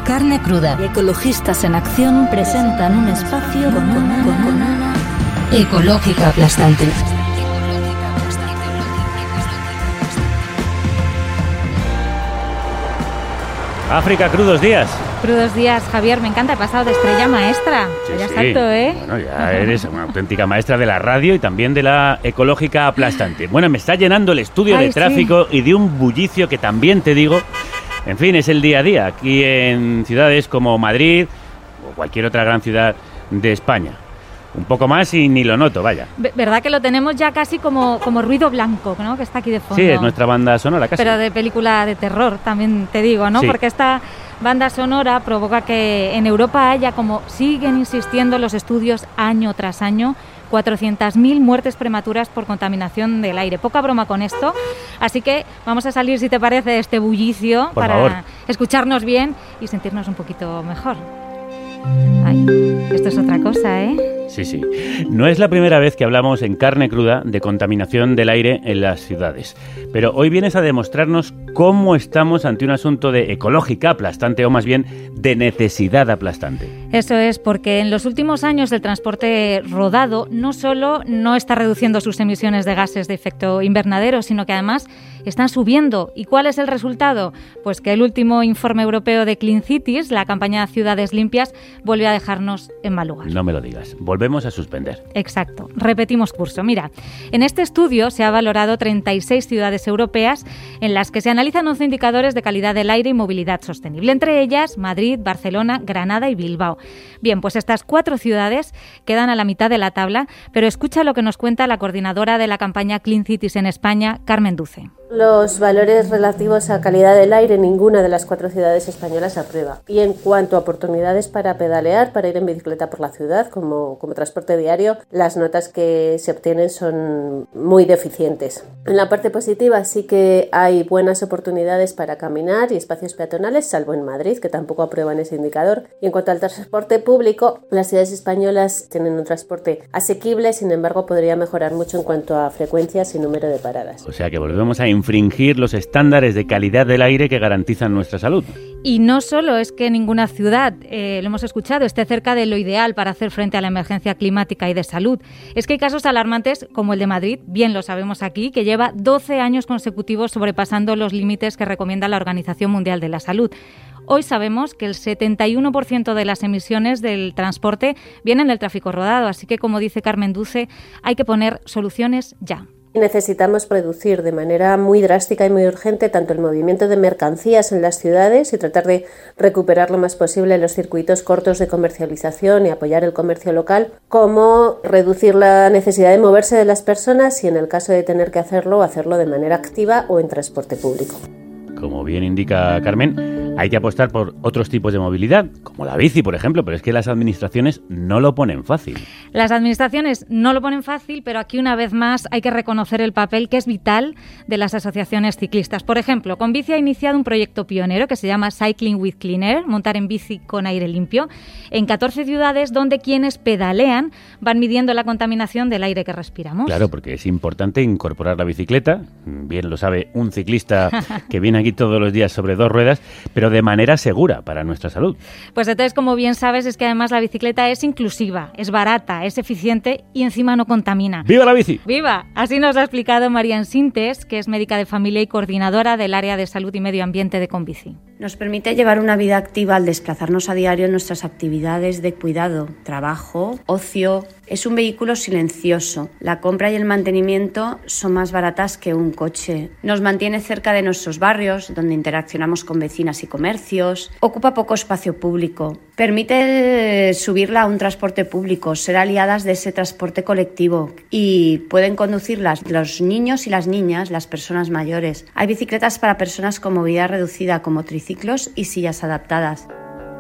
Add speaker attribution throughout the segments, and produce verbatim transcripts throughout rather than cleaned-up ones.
Speaker 1: Carne Cruda y Ecologistas en Acción presentan un espacio con una, con una ecológica aplastante.
Speaker 2: África, crudos días.
Speaker 3: Crudos días, Javier, me encanta, he pasado de estrella maestra.
Speaker 2: Sí,
Speaker 3: ya
Speaker 2: sí.
Speaker 3: salto, ¿eh?
Speaker 2: Bueno, ya eres una auténtica maestra de la radio y también de la ecológica aplastante. Bueno, me está llenando el estudio
Speaker 3: Ay,
Speaker 2: de tráfico
Speaker 3: sí.
Speaker 2: y de un bullicio que también te digo, en fin, es el día a día aquí en ciudades como Madrid o cualquier otra gran ciudad de España. Un poco más y ni lo noto, vaya.
Speaker 3: ¿Verdad que lo tenemos ya casi como, como ruido blanco, ¿no? Que está aquí de fondo.
Speaker 2: Sí, es nuestra banda sonora casi.
Speaker 3: Pero de película de terror, también te digo, ¿no?
Speaker 2: Sí.
Speaker 3: Porque esta banda sonora provoca que en Europa haya, como siguen insistiendo los estudios año tras año, cuatrocientas mil muertes prematuras por contaminación del aire. Poca broma con esto, así que vamos a salir, si te parece, de este bullicio
Speaker 2: por
Speaker 3: para
Speaker 2: favor.
Speaker 3: escucharnos bien y sentirnos un poquito mejor. Ay, esto es otra cosa, ¿eh?
Speaker 2: Sí, sí. No es la primera vez que hablamos en Carne Cruda de contaminación del aire en las ciudades. Pero hoy vienes a demostrarnos cómo estamos ante un asunto de ecológica aplastante, o más bien de necesidad aplastante.
Speaker 3: Eso es, porque en los últimos años el transporte rodado no solo no está reduciendo sus emisiones de gases de efecto invernadero, sino que además están subiendo. ¿Y cuál es el resultado? Pues que el último informe europeo de Clean Cities, la campaña Ciudades Limpias, vuelve a dejarnos en mal lugar.
Speaker 2: No me lo digas. Volvemos a suspender.
Speaker 3: Exacto. Repetimos curso. Mira, en este estudio se ha valorado treinta y seis ciudades europeas en las que se analizan once indicadores de calidad del aire y movilidad sostenible. Entre ellas, Madrid, Barcelona, Granada y Bilbao. Bien, pues estas cuatro ciudades quedan a la mitad de la tabla, pero escucha lo que nos cuenta la coordinadora de la campaña Clean Cities en España, Carmen Duce.
Speaker 4: Los valores relativos a calidad del aire ninguna de las cuatro ciudades españolas aprueba. Y en cuanto a oportunidades para pedalear, para ir en bicicleta por la ciudad como, como transporte diario, las notas que se obtienen son muy deficientes. En la parte positiva sí que hay buenas oportunidades para caminar y espacios peatonales, salvo en Madrid, que tampoco aprueban ese indicador. Y en cuanto al transporte público, las ciudades españolas tienen un transporte asequible, sin embargo podría mejorar mucho en cuanto a frecuencias y número de paradas.
Speaker 2: O sea que volvemos a infringir los estándares de calidad del aire que garantizan nuestra salud.
Speaker 3: Y no solo es que ninguna ciudad, eh, lo hemos escuchado, esté cerca de lo ideal para hacer frente a la emergencia climática y de salud. Es que hay casos alarmantes como el de Madrid, bien lo sabemos aquí, que lleva doce años consecutivos sobrepasando los límites que recomienda la Organización Mundial de la Salud. Hoy sabemos que el setenta y uno por ciento de las emisiones del transporte vienen del tráfico rodado, así que, como dice Carmen Duce, hay que poner soluciones ya.
Speaker 4: Necesitamos reducir de manera muy drástica y muy urgente tanto el movimiento de mercancías en las ciudades y tratar de recuperar lo más posible los circuitos cortos de comercialización y apoyar el comercio local, como reducir la necesidad de moverse de las personas y, en el caso de tener que hacerlo, hacerlo de manera activa o en transporte público.
Speaker 2: Como bien indica Carmen, hay que apostar por otros tipos de movilidad, como la bici, por ejemplo, pero es que las administraciones no lo ponen fácil.
Speaker 3: Las administraciones no lo ponen fácil, pero aquí una vez más hay que reconocer el papel que es vital de las asociaciones ciclistas. Por ejemplo, Convici ha iniciado un proyecto pionero que se llama Cycling with Clean Air, montar en bici con aire limpio, en catorce ciudades donde quienes pedalean van midiendo la contaminación del aire que respiramos.
Speaker 2: Claro, porque es importante incorporar la bicicleta, bien lo sabe un ciclista que viene aquí todos los días sobre dos ruedas, pero de manera segura para nuestra salud.
Speaker 3: Pues entonces, como bien sabes, es que además la bicicleta es inclusiva, es barata, es eficiente y encima no contamina.
Speaker 2: ¡Viva la bici!
Speaker 3: ¡Viva! Así nos ha explicado Marian Sintes, que es médica de familia y coordinadora del área de salud y medio ambiente de Convici.
Speaker 5: Nos permite llevar una vida activa al desplazarnos a diario en nuestras actividades de cuidado, trabajo, ocio. Es un vehículo silencioso. La compra y el mantenimiento son más baratas que un coche. Nos mantiene cerca de nuestros barrios, donde interaccionamos con vecinas y comercios. Ocupa poco espacio público. Permite subirla a un transporte público, ser aliadas de ese transporte colectivo, y pueden conducirlas los niños y las niñas, las personas mayores. Hay bicicletas para personas con movilidad reducida, como triciclos y sillas adaptadas.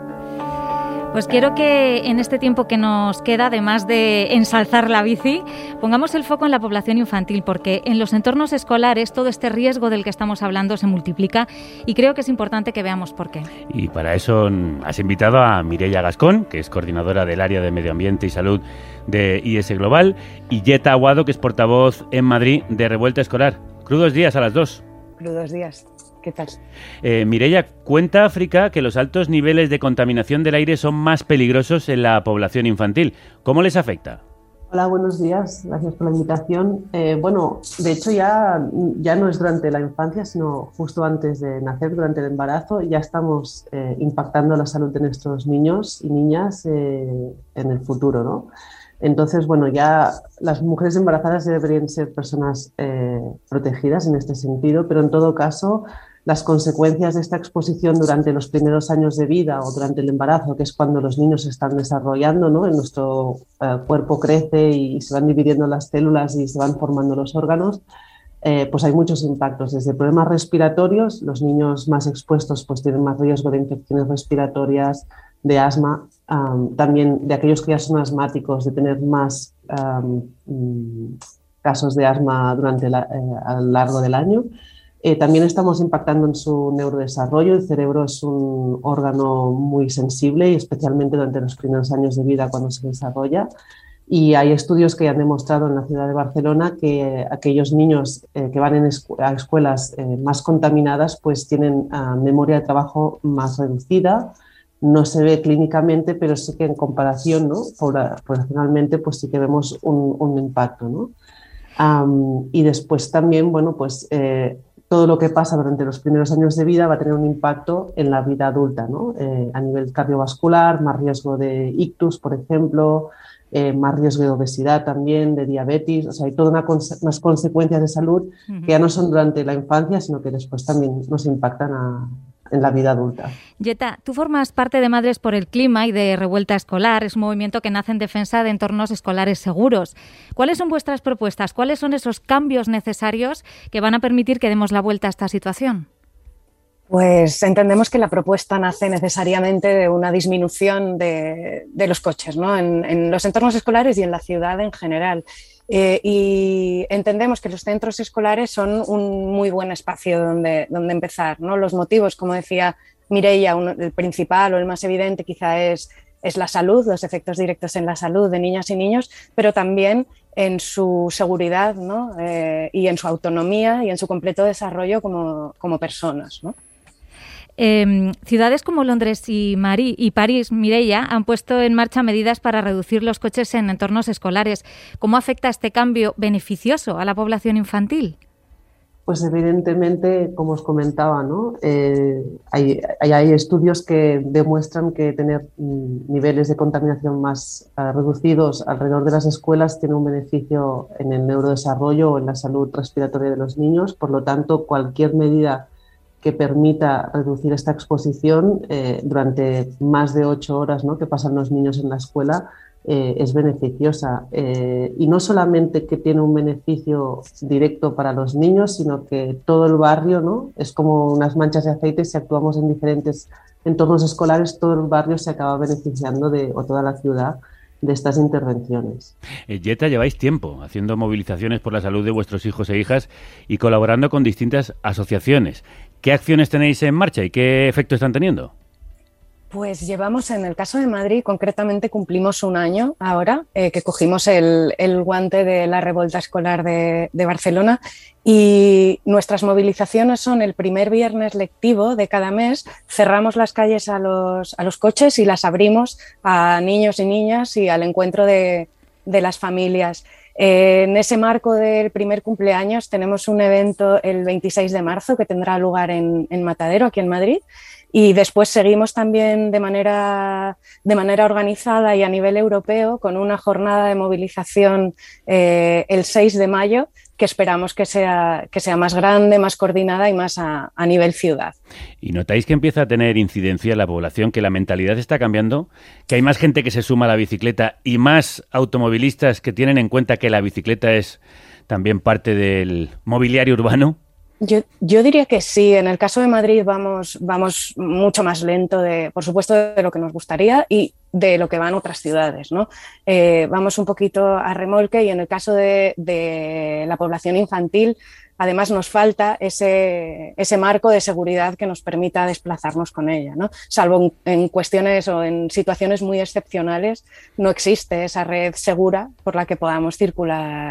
Speaker 3: Pues quiero que en este tiempo que nos queda, además de ensalzar la bici, pongamos el foco en la población infantil, porque en los entornos escolares todo este riesgo del que estamos hablando se multiplica y creo que es importante que veamos por qué.
Speaker 2: Y para eso has invitado a Mireia Gascón, que es coordinadora del área de Medio Ambiente y Salud de I S Global, y Yeta Aguado, que es portavoz en Madrid de Revuelta Escolar. Crudos días a las dos.
Speaker 6: Crudos días. ¿Qué tal?
Speaker 2: Eh, Mireia, cuenta África que los altos niveles de contaminación del aire son más peligrosos en la población infantil. ¿Cómo les afecta?
Speaker 7: Hola, buenos días. Gracias por la invitación. Eh, bueno, de hecho ya, ya no es durante la infancia, sino justo antes de nacer, durante el embarazo, ya estamos eh, impactando la salud de nuestros niños y niñas eh, en el futuro, ¿no? Entonces, bueno, ya las mujeres embarazadas deberían ser personas eh, protegidas en este sentido, pero en todo caso, las consecuencias de esta exposición durante los primeros años de vida o durante el embarazo, que es cuando los niños se están desarrollando, ¿no? En nuestro eh, cuerpo crece y se van dividiendo las células y se van formando los órganos, eh, pues hay muchos impactos, desde problemas respiratorios, los niños más expuestos pues tienen más riesgo de infecciones respiratorias, de asma, um, también de aquellos que ya son asmáticos, de tener más um, casos de asma durante la, eh, a lo largo del año. Eh, también estamos impactando en su neurodesarrollo. El cerebro es un órgano muy sensible y especialmente durante los primeros años de vida cuando se desarrolla. Y hay estudios que han demostrado en la ciudad de Barcelona que aquellos niños eh, que van en escu- a escuelas eh, más contaminadas pues tienen uh, memoria de trabajo más reducida. No se ve clínicamente, pero sí que en comparación, ¿no? Poblacionalmente, pues sí que vemos un, un impacto, ¿no? Um, y después también, bueno, pues eh, todo lo que pasa durante los primeros años de vida va a tener un impacto en la vida adulta, ¿no? Eh, a nivel cardiovascular, más riesgo de ictus, por ejemplo, eh, más riesgo de obesidad también, de diabetes, o sea, hay todas una conse- unas consecuencias de salud uh-huh. que ya no son durante la infancia, sino que después también nos impactan a en la vida adulta.
Speaker 3: Yeta, tú formas parte de Madres por el Clima y de Revuelta Escolar. Es un movimiento que nace en defensa de entornos escolares seguros. ¿Cuáles son vuestras propuestas? ¿Cuáles son esos cambios necesarios que van a permitir que demos la vuelta a esta situación?
Speaker 6: Pues entendemos que la propuesta nace necesariamente de una disminución de, de los coches, ¿no? en, en los entornos escolares y en la ciudad en general. Eh, y entendemos que los centros escolares son un muy buen espacio donde, donde empezar, ¿no? Los motivos, como decía Mireia, uno, el principal o el más evidente quizá es, es la salud, los efectos directos en la salud de niñas y niños, pero también en su seguridad, ¿no? eh, y en su autonomía y en su completo desarrollo como, como personas, ¿no?
Speaker 3: Eh, ciudades como Londres y, Marí, y París, Mireia, han puesto en marcha medidas para reducir los coches en entornos escolares. ¿Cómo afecta este cambio beneficioso a la población infantil?
Speaker 7: Pues evidentemente, como os comentaba, ¿no? eh, hay, hay, hay estudios que demuestran que tener mm, niveles de contaminación más uh, reducidos alrededor de las escuelas tiene un beneficio en el neurodesarrollo o en la salud respiratoria de los niños. Por lo tanto, cualquier medida que permita reducir esta exposición eh, durante más de ocho horas, ¿no? que pasan los niños en la escuela, eh, es beneficiosa. Eh, y no solamente que tiene un beneficio directo para los niños, sino que todo el barrio, ¿no? es como unas manchas de aceite. Si actuamos en diferentes entornos escolares, todo el barrio se acaba beneficiando de, o toda la ciudad, de estas intervenciones.
Speaker 2: Eh, Yeta, lleváis tiempo haciendo movilizaciones por la salud de vuestros hijos e hijas y colaborando con distintas asociaciones. ¿Qué acciones tenéis en marcha y qué efecto están teniendo?
Speaker 6: Pues llevamos, en el caso de Madrid, concretamente cumplimos un año ahora, eh, que cogimos el, el guante de la revuelta escolar de, de Barcelona, y nuestras movilizaciones son el primer viernes lectivo de cada mes. Cerramos las calles a los, a los coches y las abrimos a niños y niñas y al encuentro de, de las familias. Eh, en ese marco del primer cumpleaños tenemos un evento el veintiséis de marzo que tendrá lugar en, en Matadero, aquí en Madrid. Y después seguimos también de manera, de manera organizada y a nivel europeo con una jornada de movilización eh, el seis de mayo, que esperamos que sea, que sea más grande, más coordinada y más a, a nivel ciudad.
Speaker 2: ¿Y notáis que empieza a tener incidencia en la población, que la mentalidad está cambiando, que hay más gente que se suma a la bicicleta y más automovilistas que tienen en cuenta que la bicicleta es también parte del mobiliario urbano?
Speaker 6: Yo, yo diría que sí. En el caso de Madrid vamos, vamos mucho más lento, de, por supuesto, de lo que nos gustaría y de lo que van otras ciudades, ¿no? Eh, vamos un poquito a remolque, y en el caso de, de la población infantil, además nos falta ese, ese marco de seguridad que nos permita desplazarnos con ella, ¿no? Salvo en, en cuestiones o en situaciones muy excepcionales, no existe esa red segura por la que podamos circular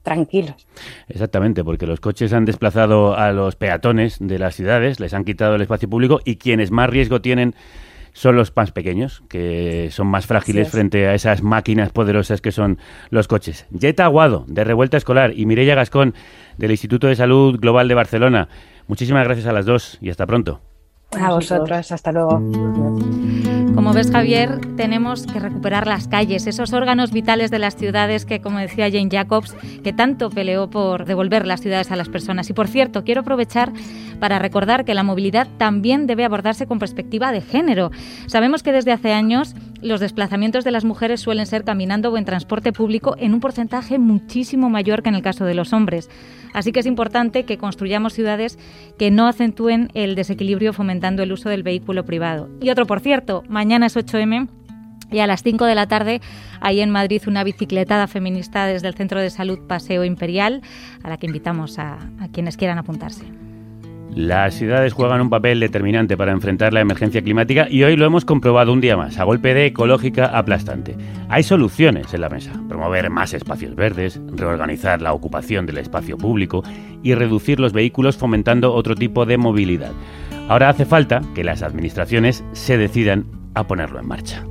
Speaker 6: tranquilos.
Speaker 2: Exactamente, porque los coches han desplazado a los peatones de las ciudades, les han quitado el espacio público y quienes más riesgo tienen son los más pequeños, que son más frágiles frente a esas máquinas poderosas que son los coches. Yeta Aguado, de Revuelta Escolar, y Mireia Gascón, del Instituto de Salud Global de Barcelona. Muchísimas gracias a las dos y hasta pronto.
Speaker 6: A vosotros, hasta luego.
Speaker 3: Como ves, Javier, tenemos que recuperar las calles, esos órganos vitales de las ciudades que, como decía Jane Jacobs, que tanto peleó por devolver las ciudades a las personas. Y, por cierto, quiero aprovechar para recordar que la movilidad también debe abordarse con perspectiva de género. Sabemos que desde hace años los desplazamientos de las mujeres suelen ser caminando o en transporte público en un porcentaje muchísimo mayor que en el caso de los hombres. Así que es importante que construyamos ciudades que no acentúen el desequilibrio fomentando el uso del vehículo privado. Y otro, por cierto, mañana es ocho eme y a las cinco de la tarde hay en Madrid una bicicletada feminista desde el Centro de Salud Paseo Imperial, a la que invitamos a, a quienes quieran apuntarse.
Speaker 2: Las ciudades juegan un papel determinante para enfrentar la emergencia climática y hoy lo hemos comprobado un día más, a golpe de ecológica aplastante. Hay soluciones en la mesa: promover más espacios verdes, reorganizar la ocupación del espacio público y reducir los vehículos fomentando otro tipo de movilidad. Ahora hace falta que las administraciones se decidan a ponerlo en marcha.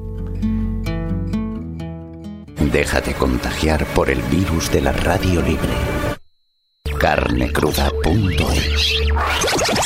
Speaker 8: Déjate contagiar por el virus de la radio libre. carne cruda punto es